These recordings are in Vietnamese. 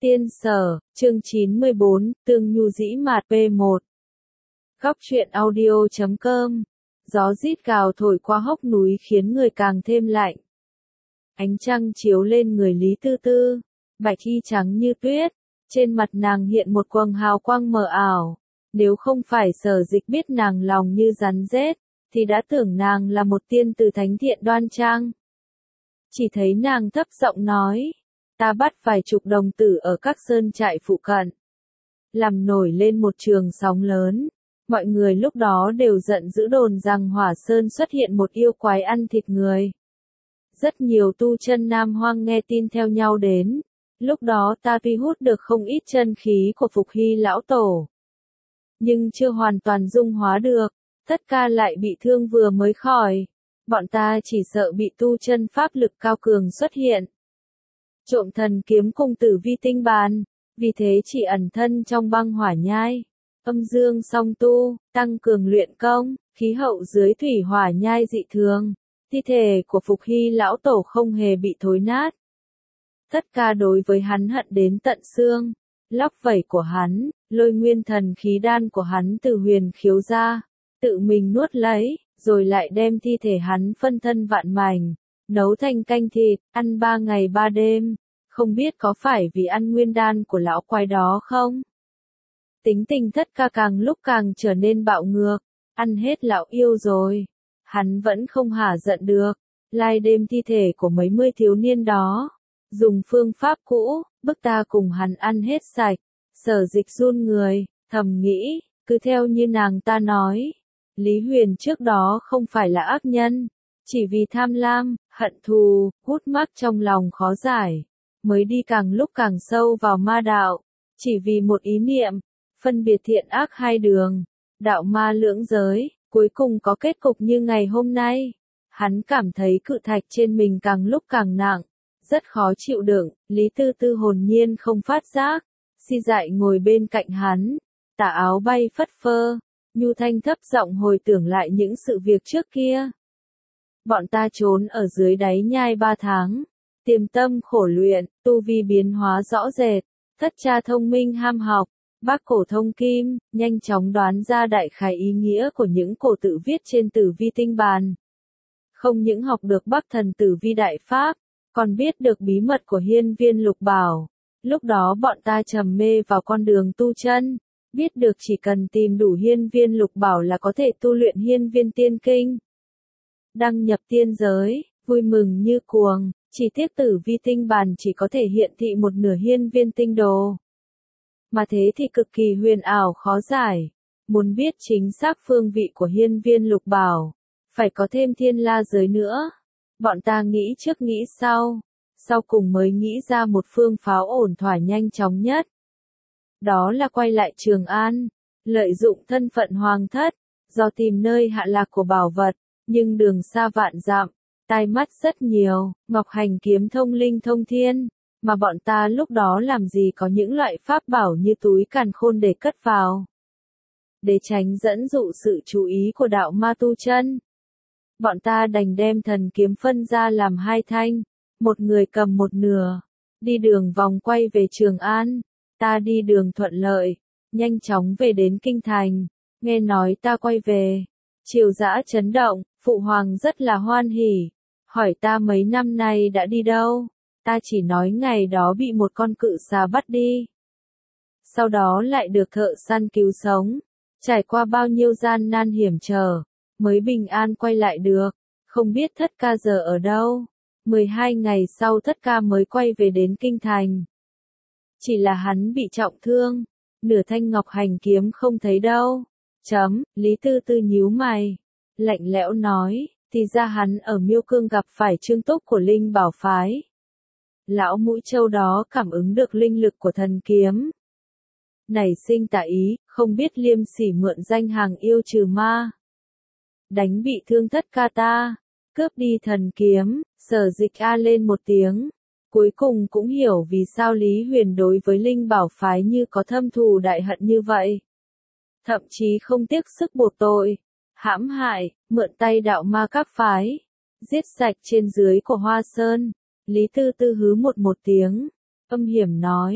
Tiên Sở, chương 94, Tương Nhu Dĩ Mạt P1. Góc truyện audio.com. Gió rít gào thổi qua hốc núi khiến người càng thêm lạnh. Ánh trăng chiếu lên người Lý Tư Tư, bạch y trắng như tuyết, trên mặt nàng hiện một quầng hào quang mờ ảo. Nếu không phải Sở Dịch biết nàng lòng như rắn rết, thì đã tưởng nàng là một tiên tử thánh thiện đoan trang. Chỉ thấy nàng thấp giọng nói, ta bắt vài chục đồng tử ở các sơn trại phụ cận, làm nổi lên một trường sóng lớn. Mọi người lúc đó đều giận dữ đồn rằng Hỏa Sơn xuất hiện một yêu quái ăn thịt người. Rất nhiều tu chân Nam Hoang nghe tin theo nhau đến. Lúc đó ta tuy hút được không ít chân khí của Phục Hy lão tổ, nhưng chưa hoàn toàn dung hóa được, tất cả lại bị thương vừa mới khỏi. Bọn ta chỉ sợ bị tu chân pháp lực cao cường xuất hiện, trộm thần kiếm cùng tử vi tinh bàn, vì thế chỉ ẩn thân trong băng hỏa nhai, âm dương song tu, tăng cường luyện công. Khí hậu dưới thủy hỏa nhai dị thường, thi thể của Phục Hy lão tổ không hề bị thối nát. Tất cả đối với hắn hận đến tận xương, lóc vẩy của hắn, lôi nguyên thần khí đan của hắn từ huyền khiếu ra, tự mình nuốt lấy, rồi lại đem thi thể hắn phân thân vạn mảnh, nấu thành canh thịt, ăn 3 ngày 3 đêm, không biết có phải vì ăn nguyên đan của lão quái đó không? Tính tình Thất Ca càng lúc càng trở nên bạo ngược, ăn hết lão yêu rồi, hắn vẫn không hả giận được, lai đêm thi thể của mấy mươi thiếu niên đó, dùng phương pháp cũ, bức ta cùng hắn ăn hết sạch. Sở Dịch run người, thầm nghĩ, cứ theo như nàng ta nói, Lý Huyền trước đó không phải là ác nhân, chỉ vì tham lam, hận thù, hút mắc trong lòng khó giải, mới đi càng lúc càng sâu vào ma đạo, chỉ vì một ý niệm, phân biệt thiện ác hai đường, đạo ma lưỡng giới, cuối cùng có kết cục như ngày hôm nay. Hắn cảm thấy cự thạch trên mình càng lúc càng nặng, rất khó chịu đựng. Lý Tư Tư hồn nhiên không phát giác, si dại ngồi bên cạnh hắn, tà áo bay phất phơ, nhu thanh thấp giọng hồi tưởng lại những sự việc trước kia. Bọn ta trốn ở dưới đáy nhai 3 tháng, tiềm tâm khổ luyện, tu vi biến hóa rõ rệt, Thất cha thông minh ham học, bác cổ thông kim, nhanh chóng đoán ra đại khái ý nghĩa của những cổ tự viết trên tử vi tinh bàn. Không những học được Bắc thần tử vi đại pháp, còn biết được bí mật của hiên viên lục bảo. Lúc đó bọn ta trầm mê vào con đường tu chân, biết được chỉ cần tìm đủ hiên viên lục bảo là có thể tu luyện hiên viên tiên kinh. Đăng nhập tiên giới, vui mừng như cuồng, chỉ tiếc tử vi tinh bàn chỉ có thể hiện thị một nửa hiên viên tinh đồ. Mà thế thì cực kỳ huyền ảo khó giải, muốn biết chính xác phương vị của hiên viên lục bảo, phải có thêm thiên la giới nữa. Bọn ta nghĩ trước nghĩ sau cùng mới nghĩ ra một phương pháo ổn thỏa nhanh chóng nhất. Đó là quay lại Trường An, lợi dụng thân phận hoàng thất, do tìm nơi hạ lạc của bảo vật, nhưng đường xa vạn dặm, tai mắt rất nhiều, ngọc hành kiếm thông linh thông thiên, mà bọn ta lúc đó làm gì có những loại pháp bảo như túi càn khôn để cất vào. Để tránh dẫn dụ sự chú ý của đạo ma tu chân, bọn ta đành đem thần kiếm phân ra làm 2 thanh, một người cầm một nửa, đi đường vòng quay về Trường An. Ta đi đường thuận lợi, nhanh chóng về đến kinh thành, nghe nói ta quay về, triều dã chấn động, phụ hoàng rất là hoan hỉ, hỏi ta mấy năm nay đã đi đâu, ta chỉ nói ngày đó bị một con cự xà bắt đi. Sau đó lại được thợ săn cứu sống, trải qua bao nhiêu gian nan hiểm trở, mới bình an quay lại được, không biết Thất Ca giờ ở đâu. 12 ngày sau Thất Ca mới quay về đến kinh thành. Chỉ là hắn bị trọng thương, nửa thanh ngọc hành kiếm không thấy đâu. Lý Tư Tư nhíu mày, lạnh lẽo nói, thì ra hắn ở Miêu Cương gặp phải Trương Túc của Linh Bảo phái. Lão mũi trâu đó cảm ứng được linh lực của thần kiếm, nảy sinh tà ý, không biết liêm sỉ mượn danh hàng yêu trừ ma, đánh bị thương Thất Ca ta, cướp đi thần kiếm. Sở Dịch a lên một tiếng, cuối cùng cũng hiểu vì sao Lý Huyền đối với Linh Bảo phái như có thâm thù đại hận như vậy. Thậm chí không tiếc sức buộc tội, hãm hại, mượn tay đạo ma các phái, giết sạch trên dưới của Hoa Sơn. Lý Tư Tư hứ một tiếng, âm hiểm nói,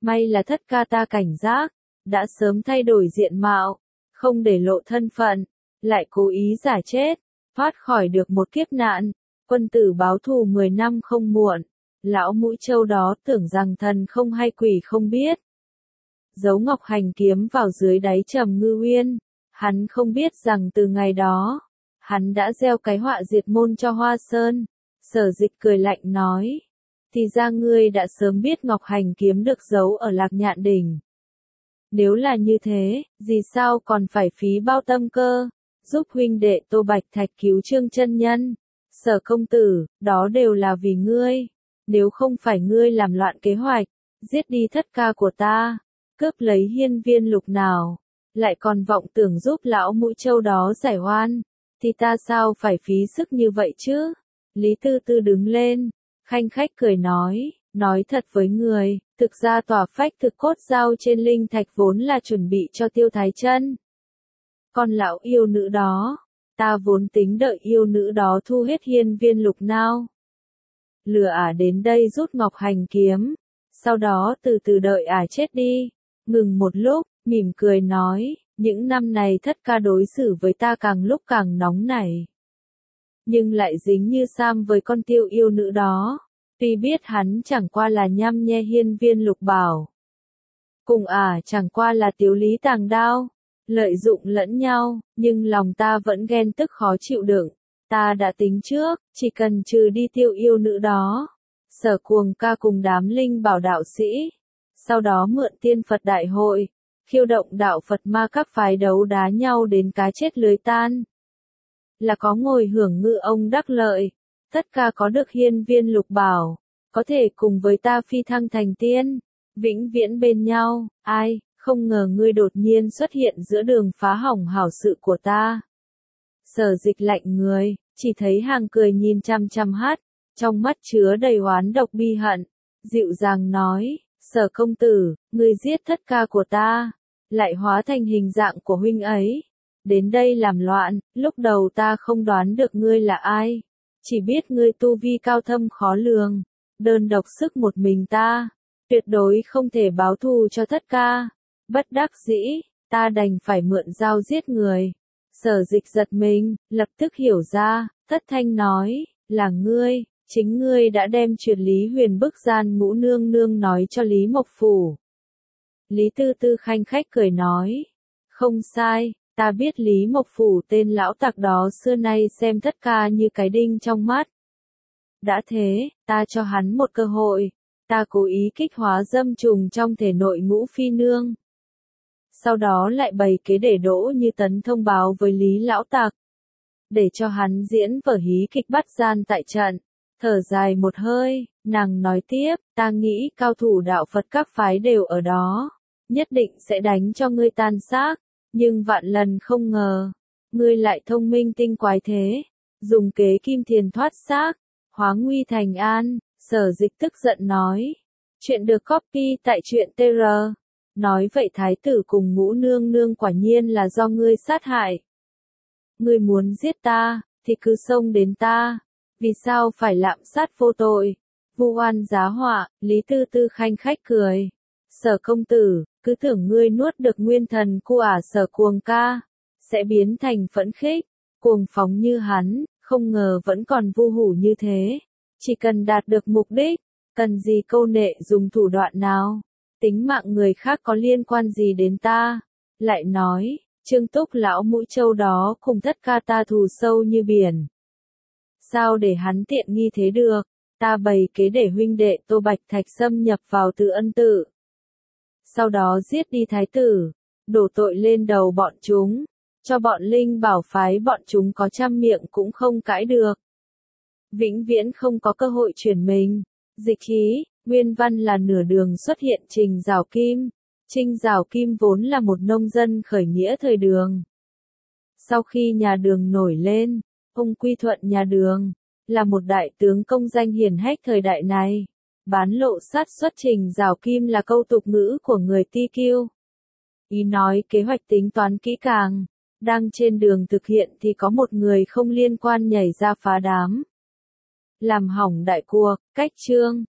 May là thất ca ta cảnh giác, đã sớm thay đổi diện mạo, không để lộ thân phận, lại cố ý giả chết, thoát khỏi được một kiếp nạn. Quân tử báo thù 10 năm không muộn. Lão mũi trâu đó tưởng rằng thần không hay quỷ không biết. Giấu Ngọc Hành kiếm vào dưới đáy Trầm Ngư Uyên. Hắn không biết rằng từ ngày đó, hắn đã gieo cái họa diệt môn cho Hoa Sơn. Sở Dịch cười lạnh nói. Thì ra ngươi đã sớm biết Ngọc Hành kiếm được giấu ở Lạc Nhạn Đỉnh. Nếu là như thế, gì sao còn phải phí bao tâm cơ, giúp huynh đệ Tô Bạch Thạch cứu Trương chân nhân. Sở công tử, đó đều là vì ngươi. Nếu không phải ngươi làm loạn kế hoạch, giết đi thất ca của ta, cướp lấy hiên viên lục nào, lại còn vọng tưởng giúp lão mũi trâu đó giải oan, thì ta sao phải phí sức như vậy chứ? Lý Tư Tư đứng lên, khanh khách cười nói thật với người, thực ra tòa phách thực cốt giao trên linh thạch vốn là chuẩn bị cho Tiêu Thái Chân. Còn lão yêu nữ đó, ta vốn tính đợi yêu nữ đó thu hết hiên viên lục nao. Lừa ả đến đây rút Ngọc Hành kiếm, sau đó từ từ đợi ả chết đi. Ngừng một lúc, mỉm cười nói, những năm này thất ca đối xử với ta càng lúc càng nóng nảy. Nhưng lại dính như sam với con Tiêu yêu nữ đó. Tuy biết hắn chẳng qua là nhăm nhe hiên viên lục bảo. Cùng ả chẳng qua là tiếu lý tàng đao. Lợi dụng lẫn nhau, nhưng lòng ta vẫn ghen tức khó chịu đựng. Ta đã tính trước, chỉ cần trừ đi Tiêu yêu nữ đó. Sở Cuồng ca cùng đám linh bảo đạo sĩ. Sau đó mượn tiên Phật đại hội, khiêu động đạo Phật ma các phái đấu đá nhau đến cá chết lưới tan. Là có ngồi hưởng ngự ông đắc lợi. Tất cả có được hiên viên lục bảo, có thể cùng với ta phi thăng thành tiên, vĩnh viễn bên nhau. Ai, không ngờ ngươi đột nhiên xuất hiện giữa đường phá hỏng hảo sự của ta. Sở Dịch lạnh người, chỉ thấy hàng cười nhìn chăm chăm hát, trong mắt chứa đầy oán độc bi hận, dịu dàng nói, Sở công tử, ngươi giết thất ca của ta, lại hóa thành hình dạng của huynh ấy, đến đây làm loạn. Lúc đầu ta không đoán được ngươi là ai, chỉ biết ngươi tu vi cao thâm khó lường, đơn độc sức một mình ta, tuyệt đối không thể báo thù cho thất ca. Bất đắc dĩ, ta đành phải mượn dao giết người. Sở Dịch giật mình, lập tức hiểu ra, thất thanh nói, là ngươi, chính ngươi đã đem chuyện Lý Huyền bức gian ngũ nương nương nói cho Lý Mộc Phủ. Lý Tư Tư khanh khách cười nói, không sai, ta biết Lý Mộc Phủ tên lão tặc đó xưa nay xem thất ca như cái đinh trong mắt. Đã thế, ta cho hắn một cơ hội, ta cố ý kích hóa dâm trùng trong thể nội Ngũ Phi Nương. Sau đó lại bày kế để Đỗ Như Tấn thông báo với Lý lão tặc, để cho hắn diễn vở hí kịch bắt gian tại trận. Thở dài một hơi, nàng nói tiếp, ta nghĩ cao thủ đạo Phật các phái đều ở đó, nhất định sẽ đánh cho ngươi tan xác, nhưng vạn lần không ngờ, ngươi lại thông minh tinh quái thế, dùng kế kim thiền thoát xác, hóa nguy thành an. Sở Dịch tức giận nói, chuyện được copy tại truyện TR. Nói vậy thái tử cùng Ngũ nương nương quả nhiên là do ngươi sát hại. Ngươi muốn giết ta, thì cứ xông đến ta. Vì sao phải lạm sát vô tội? Vu oan giá họa. Lý Tư Tư khanh khách cười. Sở công tử, cứ tưởng ngươi nuốt được nguyên thần của Sở Cuồng ca, sẽ biến thành phẫn khích, cuồng phóng như hắn, không ngờ vẫn còn vô hủ như thế. Chỉ cần đạt được mục đích, cần gì câu nệ dùng thủ đoạn nào? Tính mạng người khác có liên quan gì đến ta? Lại nói, Trương Túc lão mũi trâu đó cùng thất ca ta thù sâu như biển. Sao để hắn tiện nghi thế được? Ta bày kế để huynh đệ Tô Bạch Thạch xâm nhập vào Từ Ân Tự. Sau đó giết đi thái tử, đổ tội lên đầu bọn chúng, cho bọn linh bảo phái bọn chúng có trăm miệng cũng không cãi được. Vĩnh viễn không có cơ hội chuyển mình. Dịch khí, nguyên văn là nửa đường xuất hiện Trình Giảo Kim. Trình Giảo Kim vốn là một nông dân khởi nghĩa thời Đường. Sau khi nhà Đường nổi lên, ông quy thuận nhà Đường, là một đại tướng công danh hiển hách thời đại này. Bán lộ sát xuất Trình Giảo Kim là câu tục ngữ của người Ti Kiêu. Ý nói kế hoạch tính toán kỹ càng, đang trên đường thực hiện thì có một người không liên quan nhảy ra phá đám. Làm hỏng đại cuộc, cách chương.